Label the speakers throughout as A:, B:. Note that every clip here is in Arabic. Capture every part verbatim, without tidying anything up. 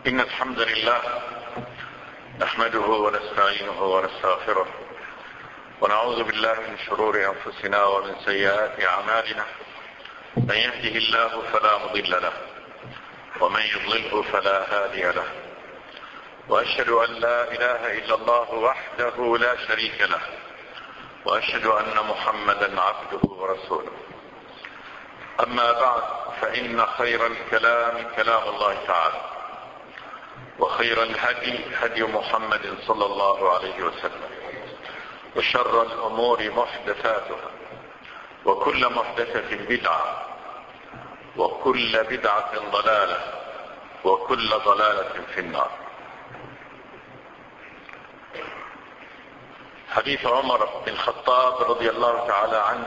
A: إن الحمد لله نحمده ونستعينه ونستغفره ونعوذ بالله من شرور أنفسنا ومن سيئات أعمالنا. من يهده الله فلا مضل له ومن يضلله فلا هادي له، وأشهد أن لا إله إلا الله وحده لا شريك له، وأشهد أن محمدا عبده ورسوله. أما بعد، فإن خير الكلام كلام الله تعالى، وخير الهدي هدي محمد صلى الله عليه وسلم، وشر الأمور محدثاتها، وكل محدثة بدعة، وكل بدعة ضلالة، وكل ضلالة في النار. حديث عمر بن الخطاب رضي الله تعالى عنه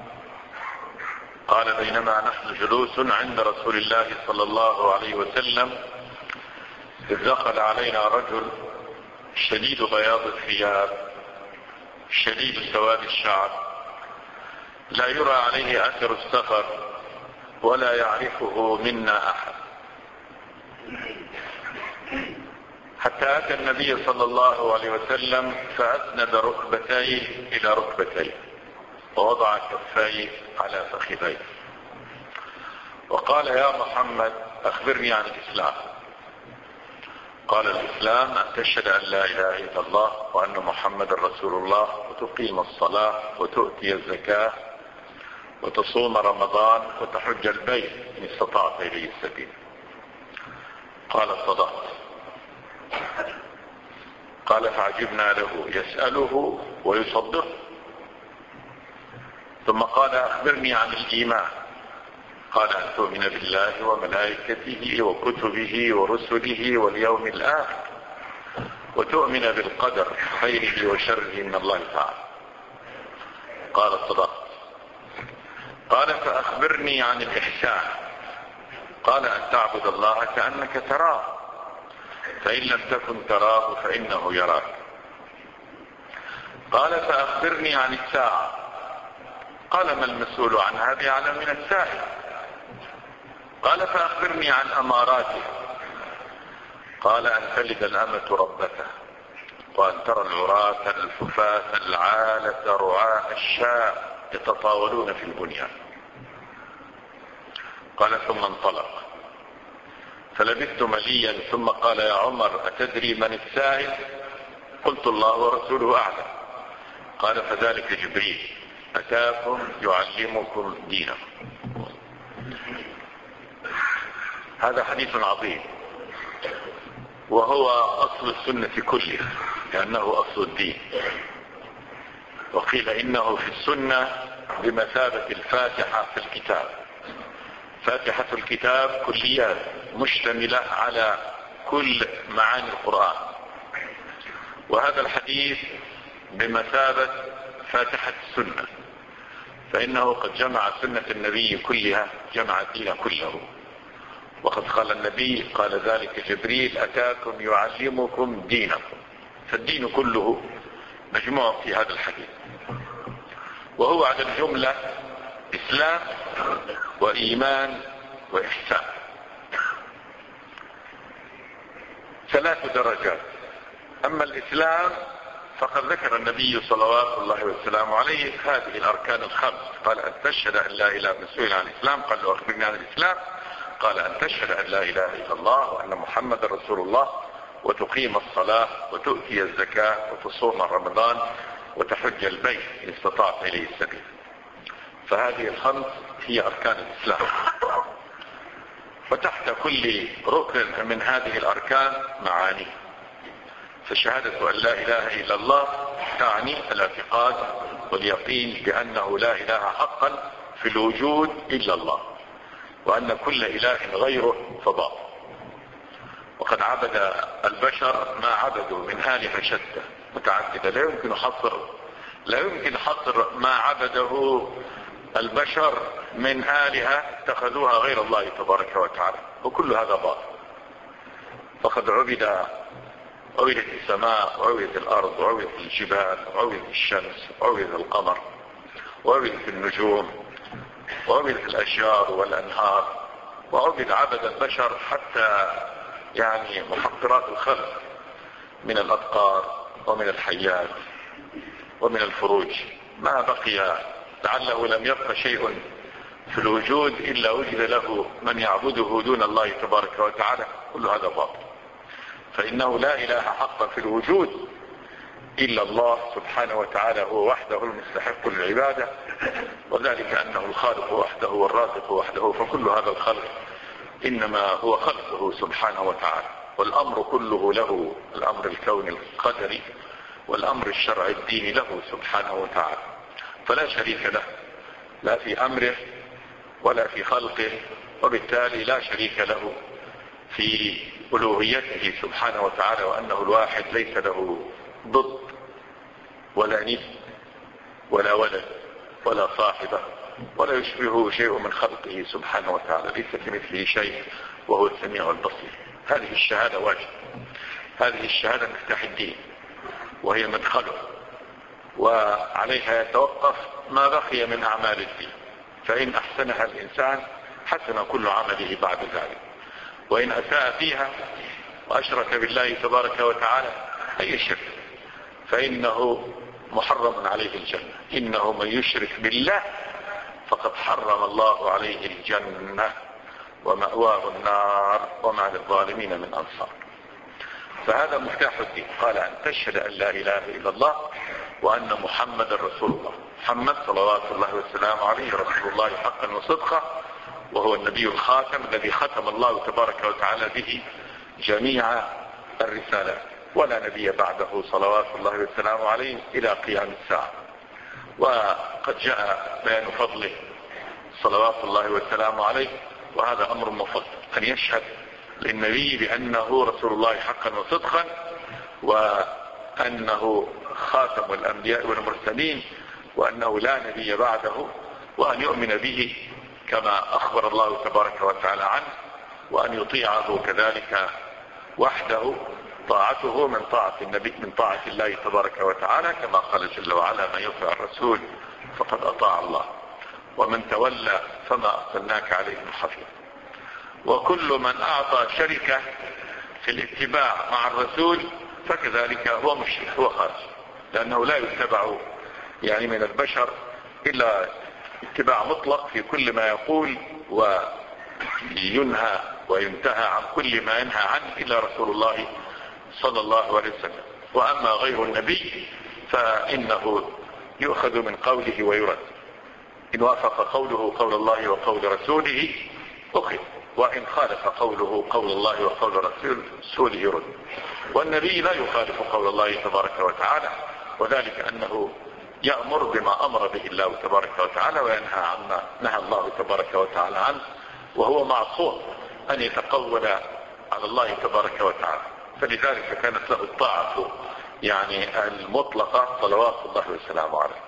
A: قال: بينما نحن جلوس عند رسول الله صلى الله عليه وسلم إذ دخل علينا رجل شديد بياض الثياب شديد سواد الشعر، لا يرى عليه أثر السفر ولا يعرفه منا أحد، حتى أتى النبي صلى الله عليه وسلم فأسند ركبتيه إلى ركبتيه ووضع كفيه على فخذيه وقال: يا محمد أخبرني عن الإسلام. قال: الإسلام أن تشهد أن لا إله إلا الله وأن محمد رسول الله، وتقيم الصلاة، وتؤتي الزكاة، وتصوم رمضان، وتحج البيت إن استطعت إليه السبيل. قال: صدقت. قال: فعجبنا له يسأله ويصدقه. ثم قال: أخبرني عن الإيمان. قال: أن تؤمن بالله وملائكته وكتبه ورسله واليوم الآخر، وتؤمن بالقدر خيره وشره من الله تعالى. قال: صدقت. قال: فأخبرني عن الإحسان. قال: أن تعبد الله كأنك تراه، فإن لم تكن تراه فإنه يراك. قال: فأخبرني عن الساعة. قال: ما المسؤول عنها بأعلم من السائل. قال: فأخبرني عن أماراتها. قال: أن تلد الأمة ربتها، وأن ترى العراة الحفاة العالة رعاء الشاة يتطاولون في البنيان. قال: ثم انطلق، فلبثت مليا ثم قال: يا عمر أتدري من السائل؟ قلت: الله ورسوله أعلم. قال: فذلك جبريل أتاكم يعلمكم دينكم. هذا حديث عظيم، وهو أصل السنة كلها، لأنه أصل الدين. وقيل إنه في السنة بمثابة الفاتحة في الكتاب. فاتحة الكتاب كليات مشتملة على كل معاني القرآن، وهذا الحديث بمثابة فاتحة السنة، فإنه قد جمع سنة النبي كلها، جمع الدين كله. وقد قال النبي: قال ذلك جبريل أتاكم يعلمكم دينكم. فالدين كله مجموع في هذا الحديث، وهو على الجملة إسلام وإيمان وإحسان، ثلاث درجات. أما الإسلام فقد ذكر النبي صلوات الله وسلامه عليه هذه الأركان الخمس. قال: أن تشهد أن لا إله إلا الله. عن الإسلام قال له: أخبرني عن الإسلام. قال: أن تشهد أن لا إله إلا الله وأن محمد رسول الله، وتقيم الصلاة، وتؤتي الزكاة، وتصوم رمضان، وتحج البيت إن استطعت إليه السبيل. فهذه الخمس هي أركان الإسلام، وتحت كل ركن من هذه الأركان معاني. فشهادة أن لا إله إلا الله تعني الاعتقاد واليقين بأنه لا إله حقا في الوجود إلا الله، وأن كل إله غيره فضاء. وقد عبد البشر ما عبدوا من آلهة شتى متعددة، لا يمكن حصر لا يمكن حصر ما عبده البشر من آلهة اتخذوها غير الله تبارك وتعالى، وكل هذا باطل. فقد عبد عبدت السماء، وعبدت الأرض، وعبدت الجبال، وعبدت الشمس، وعبدت القمر، وعبدت النجوم، وعبدت الأشجار والأنهار، وعبد عبد البشر حتى يعني محقرات الخلق من الأبقار ومن الحيات ومن الفروج، ما بقي لعله لم يبق شيء في الوجود إلا وجد له من يعبده دون الله تبارك وتعالى. كل هذا باطل، فإنه لا إله حقا في الوجود إلا الله سبحانه وتعالى، هو وحده المستحق للعبادة، وذلك أنه الخالق وحده والرازق وحده، فكل هذا الخلق إنما هو خلقه سبحانه وتعالى، والأمر كله له، الأمر الكوني القدري والأمر الشرعي الديني له سبحانه وتعالى، فلا شريك له لا في أمره ولا في خلقه، وبالتالي لا شريك له في ألوهيته سبحانه وتعالى، وأنه الواحد ليس له ضد ولا ند ولا ولد ولا صاحبة ولا يشبهه شيء من خلقه سبحانه وتعالى، ليس كمثله شيء وهو السميع البصير. هذه الشهادة واجب، هذه الشهادة مفتاح الدين وهي مدخله، وعليها يتوقف ما بقي من أعمال الدين، فإن أحسنها الإنسان حسن كل عمله بعد ذلك، وإن أساء فيها وأشرك بالله تبارك وتعالى أي شرك فإنه محرم عليه الجنة. إنه من يشرك بالله فقد حرم الله عليه الجنة ومأواه النار وما للظالمين من أنصار. فهذا مفتاح الدين، قال أن تشهد أن لا إله إلا الله وأن محمد رسول الله. محمد صلوات الله والسلام عليه رسول الله حقا وصدقا، وهو النبي الخاتم الذي ختم الله تبارك وتعالى به جميع الرسالات، ولا نبي بعده صلوات الله والسلام عليه إلى قيام الساعة. وقد جاء بيان فضله صلوات الله والسلام عليه، وهذا أمر مفضل أن يشهد للنبي بأنه رسول الله حقا وصدقا، وأنه خاتم الأنبياء والمرسلين، وأنه لا نبي بعده، وأن يؤمن به كما أخبر الله تبارك وتعالى عنه، وأن يطيعه كذلك وحده، طاعته من طاعة النبي من طاعة الله تبارك وتعالى، كما قال جل وعلا: من يطع الرسول فقد أطاع الله ومن تولى فما أرسلناك عليهم حفيظا. وكل من أعطى شركة في الاتباع مع الرسول فكذلك هو مشرك، هو خارج، لأنه لا يتبع يعني من البشر إلا اتباع مطلق في كل ما يقول، وينهى وينتهى عن كل ما ينهى عنه إلا رسول الله صلى الله عليه وسلم. وأما غير النبي فإنه يؤخذ من قوله ويرد، إن وافق قوله قول الله وقول رسوله أخذ، وإن خالف قوله قول الله وقول رسوله يرد. والنبي لا يخالف قول الله تبارك وتعالى، وذلك أنه يأمر بما أمر به الله تبارك وتعالى، وينهى عما نهى الله تبارك وتعالى عنه، وهو معصوم أن يتقول على الله تبارك وتعالى، فلذلك كانت له الطاعة يعني المطلقة صلوات الله وسلامه عليه.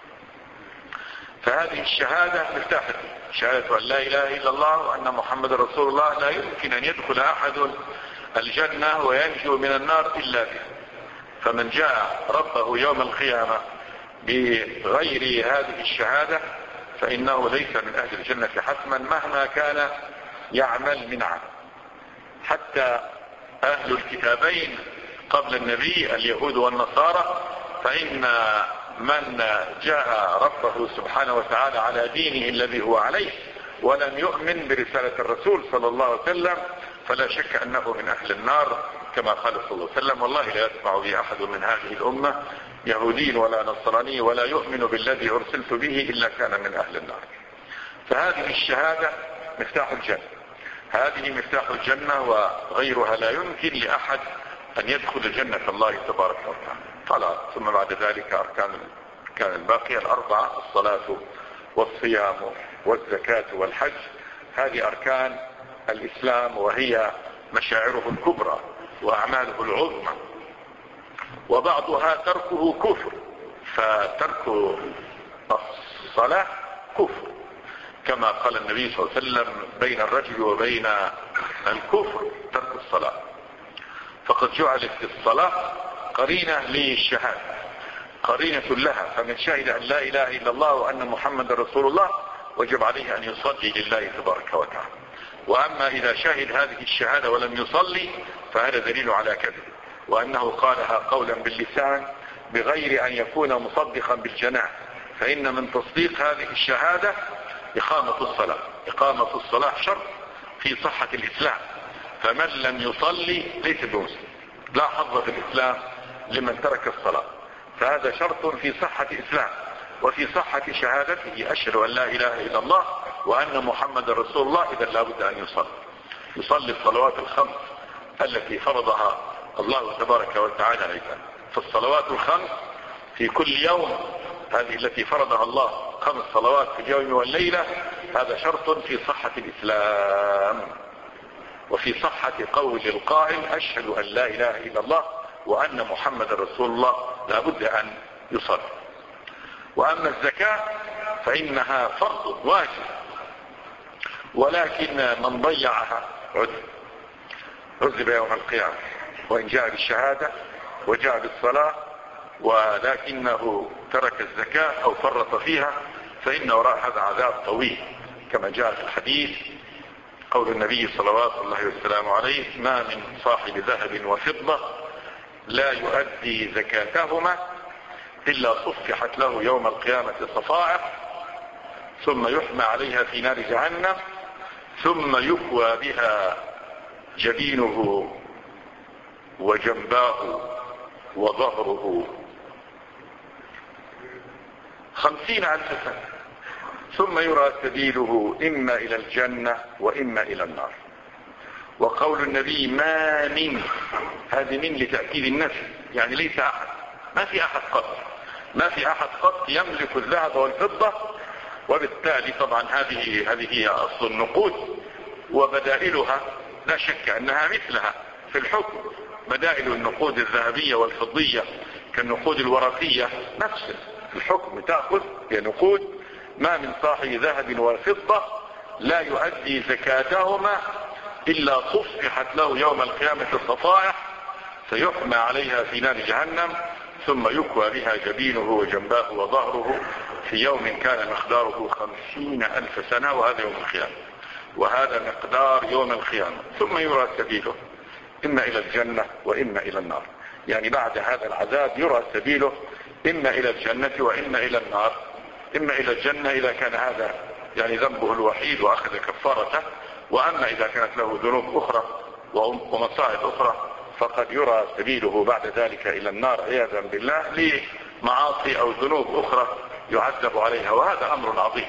A: فهذه الشهادة مفتاح شهادة أن لا إله إلا الله وأن محمد رسول الله. لا يمكن أن يدخل أحد الجنة وينجو من النار إلا به، فمن جاء ربه يوم القيامة بغير هذه الشهادة فإنه ليس من أهل الجنة حتما مهما كان يعمل من عمل. حتى أهل الكتابين قبل النبي اليهود والنصارى، فإن من جاء ربه سبحانه وتعالى على دينه الذي هو عليه ولم يؤمن برسالة الرسول صلى الله عليه وسلم فلا شك أنه من أهل النار، كما قال صلى الله عليه وسلم: والله لا يسمع بي أحد من هذه الأمة يهودي ولا نصراني ولا يؤمن بالذي أرسلت به إلا كان من أهل النار. فهذه الشهادة مفتاح الجنة، هذه مفتاح الجنة، وغيرها لا يمكن لأحد أن يدخل جنة الله تبارك وتعالى. قال ثم بعد ذلك أركان كان الباقية الأربعة: الصلاة والصيام والزكاة والحج. هذه أركان الإسلام، وهي مشاعره الكبرى وأعماله العظمى، وبعضها تركه كفر، فترك الصلاة كفر، كما قال النبي صلى الله عليه وسلم: بين الرجل وبين الكفر ترك الصلاة. فقد جعلت الصلاة قرينة للشهادة، قرينة لها، فمن شهد أن لا إله إلا الله وأن محمد رسول الله وجب عليه أن يصلي لله تبارك وتعالى. وأما إذا شهد هذه الشهادة ولم يصلي فهذا دليل على كذب، وأنه قالها قولا باللسان بغير أن يكون مصدقا بالجنان، فإن من تصديق هذه الشهادة إقامة الصلاة. إقامة الصلاة شرط في صحة الإسلام، فمن لم يصلي ليس بمسلم، لا حظ في الإسلام لمن ترك الصلاة، فهذا شرط في صحة الإسلام وفي صحة شهادته أشهد أن لا إله إلا الله وأن محمد رسول الله. إذا لا بد أن يصلي يصلي الصلوات الخمس التي فرضها الله تبارك وتعالى عليها. فالصلوات الخمس في كل يوم هذه التي فرضها الله خمس صلوات في اليوم والليلة، هذا شرط في صحة الإسلام وفي صحة قول القائل أشهد أن لا إله إلا الله وأن محمد رسول الله، لا بد أن يصلي. وأما الزكاة فإنها فرض واجب، ولكن من ضيعها عذب عذب يوم القيامة، وإن جاء بالشهادة وجاء بالصلاة ولكنه ترك الزكاة أو فرط فيها فإن وراء هذا عذاب طويل، كما جاء في الحديث قول النبي صلوات الله وسلامه عليه: ما من صاحب ذهب وفضة لا يؤدي زكاتهما إلا صفحت له يوم القيامة صفائح ثم يحمى عليها في نار جهنم ثم يكوى بها جبينه وجنباه وظهره خمسين ألف سنة ثم يرى سبيله إما إلى الجنة وإما إلى النار. وقول النبي ما من، هذه من لتأكيد النفي، يعني ليس أحد، ما في أحد قط ما في أحد قط يملك الذهب والفضة، وبالتالي طبعا هذه هذه هي أصل النقود وبدائلها لا شك أنها مثلها في الحكم. بدائل النقود الذهبية والفضية كالنقود الورقية نفس الحكم، تأخذ بنقود. ما من صاحب ذهب وفضة لا يؤدي زكاتهما إلا صفحت له يوم القيامة الصفائح فيحمى عليها في نار جهنم ثم يكوى بها جبينه وجنباه وظهره في يوم كان مقداره خمسين ألف سنة، وهذا يوم القيامة، وهذا مقدار يوم القيامة. ثم يرى سبيله إما إلى الجنة وإما إلى النار، يعني بعد هذا العذاب يرى سبيله إما إلى الجنة وإما إلى النار. إما إلى الجنة إذا كان هذا يعني ذنبه الوحيد وأخذ كفارته، وأما إذا كانت له ذنوب أخرى ومصائب أخرى فقد يرى سبيله بعد ذلك إلى النار عياذا بالله لمعاصي أو ذنوب أخرى يعذب عليها، وهذا أمر عظيم.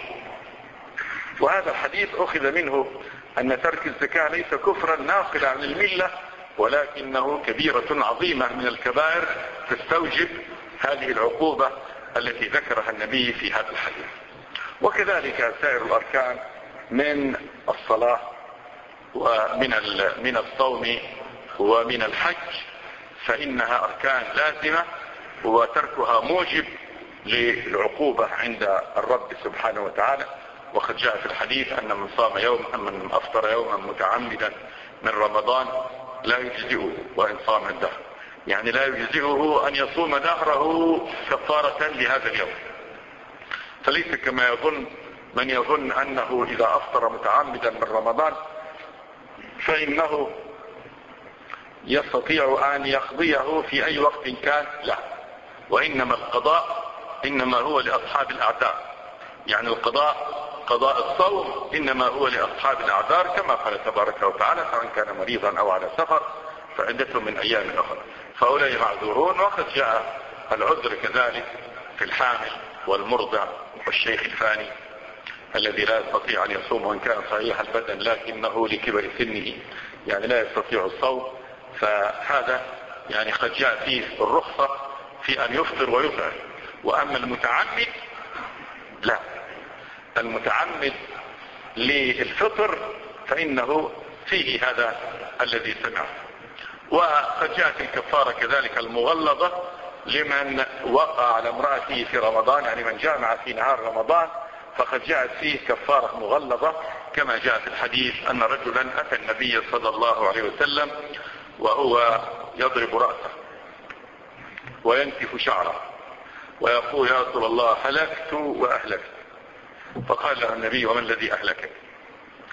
A: وهذا الحديث أخذ منه أن ترك الزكاة ليس كفرا ناقلا عن الملة، ولكنه كبيرة عظيمة من الكبائر تستوجب هذه العقوبة التي ذكرها النبي في هذا الحديث. وكذلك سائر الأركان من الصلاة ومن من الصوم ومن الحج فإنها أركان لازمة، وتركها موجب للعقوبة عند الرب سبحانه وتعالى. وقد جاء في الحديث أن من صام يوما من أفطر يوما متعمدا من رمضان لا يجزئه وإن صام الدهر، يعني لا يجزئه أن يصوم دهره كفارة لهذا اليوم. فليس كما يظن من يظن أنه إذا أفطر متعمدا من رمضان فإنه يستطيع أن يقضيه في أي وقت كان، لا، وإنما القضاء إنما هو لأصحاب الأعذار، يعني القضاء قضاء الصوم إنما هو لأصحاب الأعذار كما قال تبارك وتعالى: فمن كان مريضا أو على سفر فعدة من أيام أخرى، فأولئك معذورون. وقد جاء العذر كذلك في الحامل والمرضع والشيخ الفاني الذي لا يستطيع أن يصوم وإن كان صحيح البدن لكنه لكبر سنه يعني لا يستطيع الصوم، فهذا يعني قد جاء فيه الرخصة في أن يفطر ويطعم. وأما المتعمد لا، المتعمد للفطر فإنه فيه هذا الذي سمعه. وقد جاءت الكفارة كذلك المغلظة لمن وقع على امرأته في رمضان، يعني من جامع في نهار رمضان فقد جاءت فيه كفارة مغلظة كما جاء في الحديث أن رجلا أتى النبي صلى الله عليه وسلم وهو يضرب رأسه وينتف شعره ويقول: يا رسول الله هلكت وأهلكت. فقال له النبي: وما الذي أهلكك؟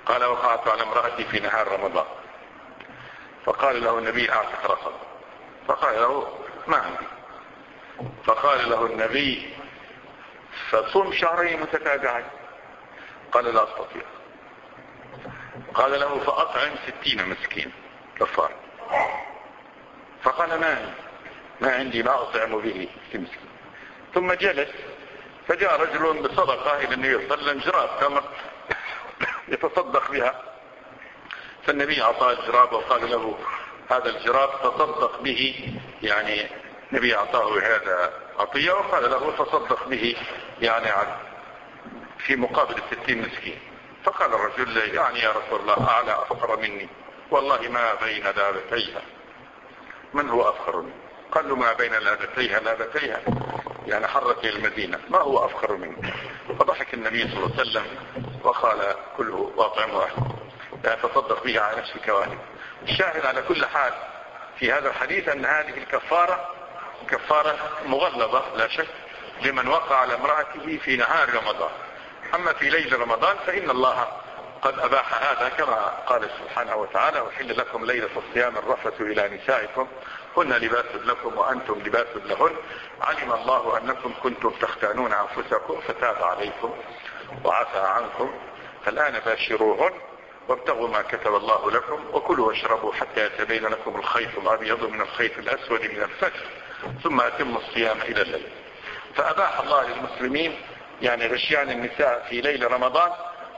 A: قال وقعت على امرأتي في نهار رمضان، فقال له النبي اعتق رقبة، فقال له ما عندي، فقال له النبي فصم شهرين متتابعين، قال لا استطيع، قال له فاطعم ستين مسكين كفارة، فقال ما عندي ما عندي ما اطعم به ستين مسكين. ثم جلس، فجاء رجل بصدقة الى النبي صلى الله عليه وسلم جراب تمر يتصدق بها، فالنبي اعطاه الجراب وقال له هذا الجراب تصدق به، يعني النبي اعطاه هذا عطية وقال له تصدق به يعني في مقابل الستين مسكين. فقال الرجل يعني يا رسول الله اعلى افقر مني، والله ما بين لابتيها. من هو افقر مني؟ قال له ما بين لابتيها لابتيها يعني حرتي المدينة، ما هو افقر مني؟ فضحك النبي صلى الله عليه وسلم وقال كله واطعمه اهله، يعني تصدق به على نفسك واهلك. الشاهد على كل حال في هذا الحديث ان هذه الكفارة كفارة مغلظة لا شك لمن وقع على امرأته في نهار رمضان. اما في ليل رمضان فان الله قد اباح هذا كما قال سبحانه وتعالى وحل لكم ليلة الصيام الرفث الى نسائكم هن لباس لكم وانتم لباس لهن، علم الله انكم كنتم تختانون انفسكم فتاب عليكم وعفى عنكم، فالان باشروهن وابتغوا ما كتب الله لكم وكلوا واشربوا حتى يتبين لكم الخيط الابيض من الخيط الاسود من الفجر ثم اتموا الصيام الى الليل. فاباح الله للمسلمين يعني غشيان النساء في ليل رمضان،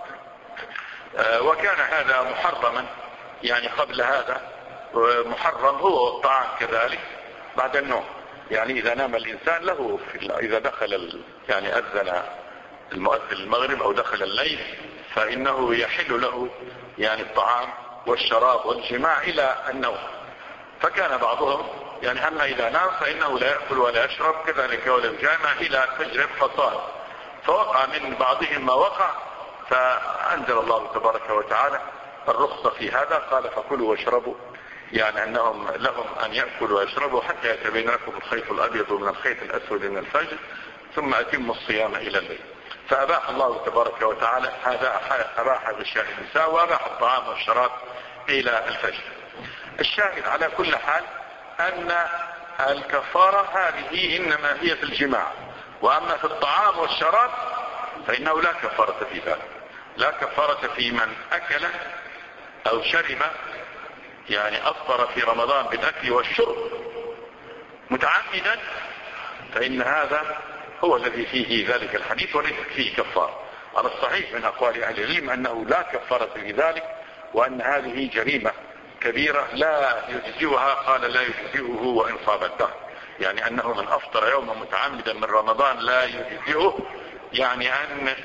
A: وكان هذا محرما يعني قبل هذا، محرم هو الطعام كذلك بعد النوم، يعني اذا نام الانسان له اذا دخل يعني اذن المؤذن المغرب او دخل الليل فانه يحل له يعني الطعام والشراب والجماع الى النوم. فكان بعضهم يعني اما اذا نام فانه لا يأكل ولا يشرب كذلك ولا يجامع الى فجر فصال. فوقع من بعضهم ما وقع، فانزل الله تبارك وتعالى الرخصة في هذا، قال فكلوا واشربوا، يعني انهم لهم ان يأكلوا ويشربوا حتى يتبين لكم الخيط الابيض من الخيط الاسود من الفجر ثم اتموا الصيام الى الليل. فاباح الله تبارك وتعالى هذا، اباح غشاء النساء واباح الطعام والشراب الى الفجر. الشاهد على كل حال ان الكفارة هذه انما هي في الجماع، واما في الطعام والشراب فانه لا كفارة في ذلك. لا كفارة في من اكل او شرب يعني افطر في رمضان بالاكل والشرب متعمدا، فان هذا هو الذي فيه ذلك الحديث وليس فيه كفارة. على الصحيح من اقوال اهل العلم انه لا كفارة في ذلك، وان هذه جريمة كبيرة لا يجزئها، قال لا يجزئه وان صاب الدهر، يعني انه من افطر يوما متعمدا من رمضان لا يجزئه، يعني ان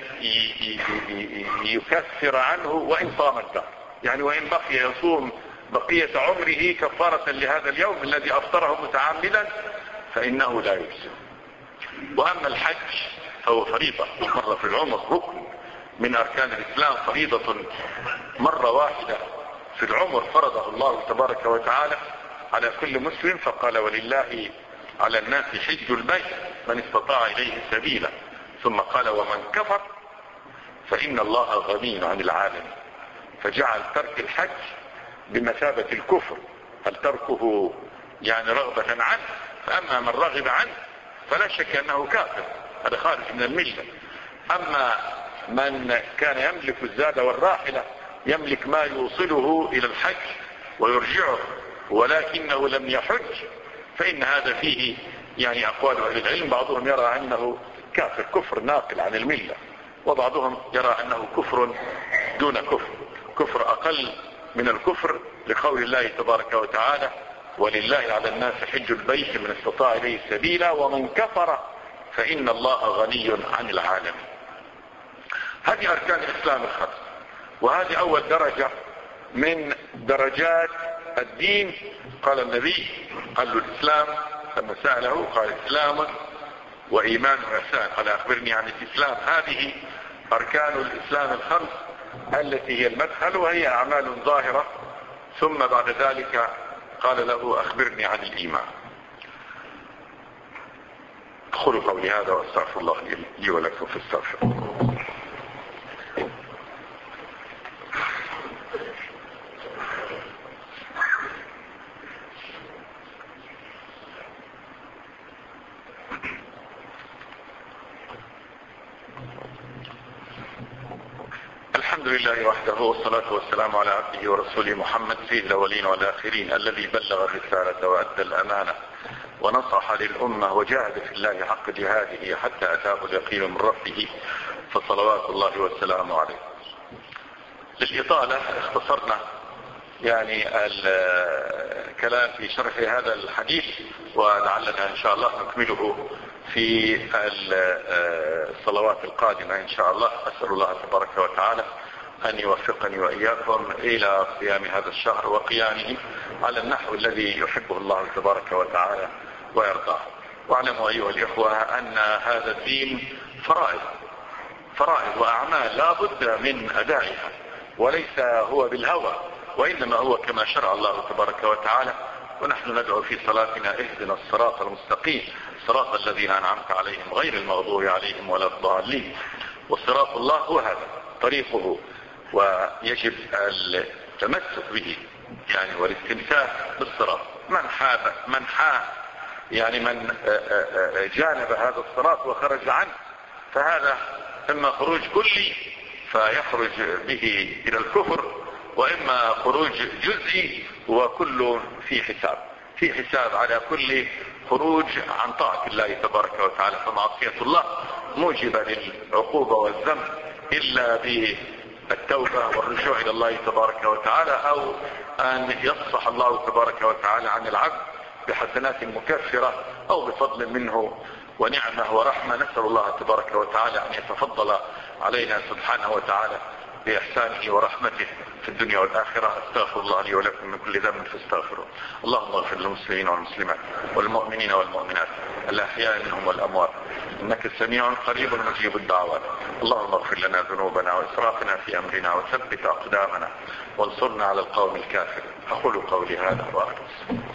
A: يكفر عنه وان صام الدهر، يعني وان بقي يصوم بقية عمره كفارة لهذا اليوم الذي افطره متعمدا فانه لا يجزئه. واما الحج فهو فريضة مرة في العمر، ركن من اركان الاسلام، فريضة مرة واحدة في العمر فرضه الله تبارك وتعالى على كل مسلم، فقال ولله على الناس حج البيت من استطاع اليه سبيلا، ثم قال ومن كفر فان الله غني عن العالم، فجعل ترك الحج بمثابة الكفر. هل تركه يعني رغبة عنه؟ فاما من رغب عنه فلا شك انه كافر، هذا خارج من الملة. اما من كان يملك الزاد والراحلة، يملك ما يوصله الى الحج ويرجعه ولكنه لم يحج، فان هذا فيه يعني اقوال اهل العلم، بعضهم يرى انه كافر كفر ناقل عن الملة، وبعضهم يرى انه كفر دون كفر، كفر اقل من الكفر، لقول الله تبارك وتعالى ولله على الناس حج البيت من استطاع اليه سبيلا ومن كفر فان الله غني عن العالم. هذه اركان الاسلام الخمس، وهذه اول درجة من درجات الدين. قال النبي قال له الاسلام لما سأله قال اسلام وايمان واحسان، قال اخبرني عن الاسلام. هذه اركان الاسلام الخمس التي هي المدخل، وهي اعمال ظاهرة، ثم بعد ذلك قال له اخبرني عن الايمان. اقول قولي هذا واستغفر الله لي ولكم فاستغفروه. الحمد لله وحده، والصلاة والسلام على عبده ورسوله محمد سيد الأولين والآخرين، الذي بلغ الرسالة وأدى الأمانة ونصح للأمة وجاهد في الله حق جهاده حتى أتاه اليقين من ربه، فصلوات الله والسلام عليه. للإطالة اختصرنا يعني الكلام في شرح هذا الحديث، ولعلنا إن شاء الله نكمله في الصلوات القادمة إن شاء الله. أسأل الله تبارك وتعالى أن يوفقني وإياكم إلى صيام هذا الشهر وقيامه على النحو الذي يحبه الله تبارك وتعالى ويرضاه. واعلموا أيها الإخوة أن هذا الدين فرائض فرائض وأعمال لا بد من أدائها، وليس هو بالهوى، وإنما هو كما شرع الله تبارك وتعالى. ونحن ندعو في صلاتنا اهدنا الصراط المستقيم صراط الذين أنعمت عليهم غير المغضوب عليهم ولا الضالين. والصراط الله هو هذا طريقه، ويجب التمسك به يعني والاستمساك بالصراط. من حاب من حاب يعني من جانب هذا الصراط وخرج عنه فهذا إما خروج كلي فيخرج به إلى الكفر، وإما خروج جزئي، وكل في حساب في حساب على كل خروج عن طاعة الله تبارك وتعالى. فمعصية الله موجبة للعقوبة والذنب إلا بالتوبة والرجوع إلى الله تبارك وتعالى، أو أن يصفح الله تبارك وتعالى عن العبد بحسنات مكفرة أو بفضل منه ونعمة ورحمة. نسأل الله تبارك وتعالى أن يتفضل علينا سبحانه وتعالى بإحسانه ورحمته في الدنيا والآخرة. استغفر الله لي ولكم من كل ذنب فاستغفروه. اللهم اغفر للمسلمين والمسلمات والمؤمنين والمؤمنات الأحياء منهم والأموات، إنك سميع قريب مجيب الدعوات. اللهم اغفر لنا ذنوبنا وإسرافنا في أمرنا وثبت أقدامنا وانصرنا على القوم الكافرين. أقول قولي هذا وأخلص.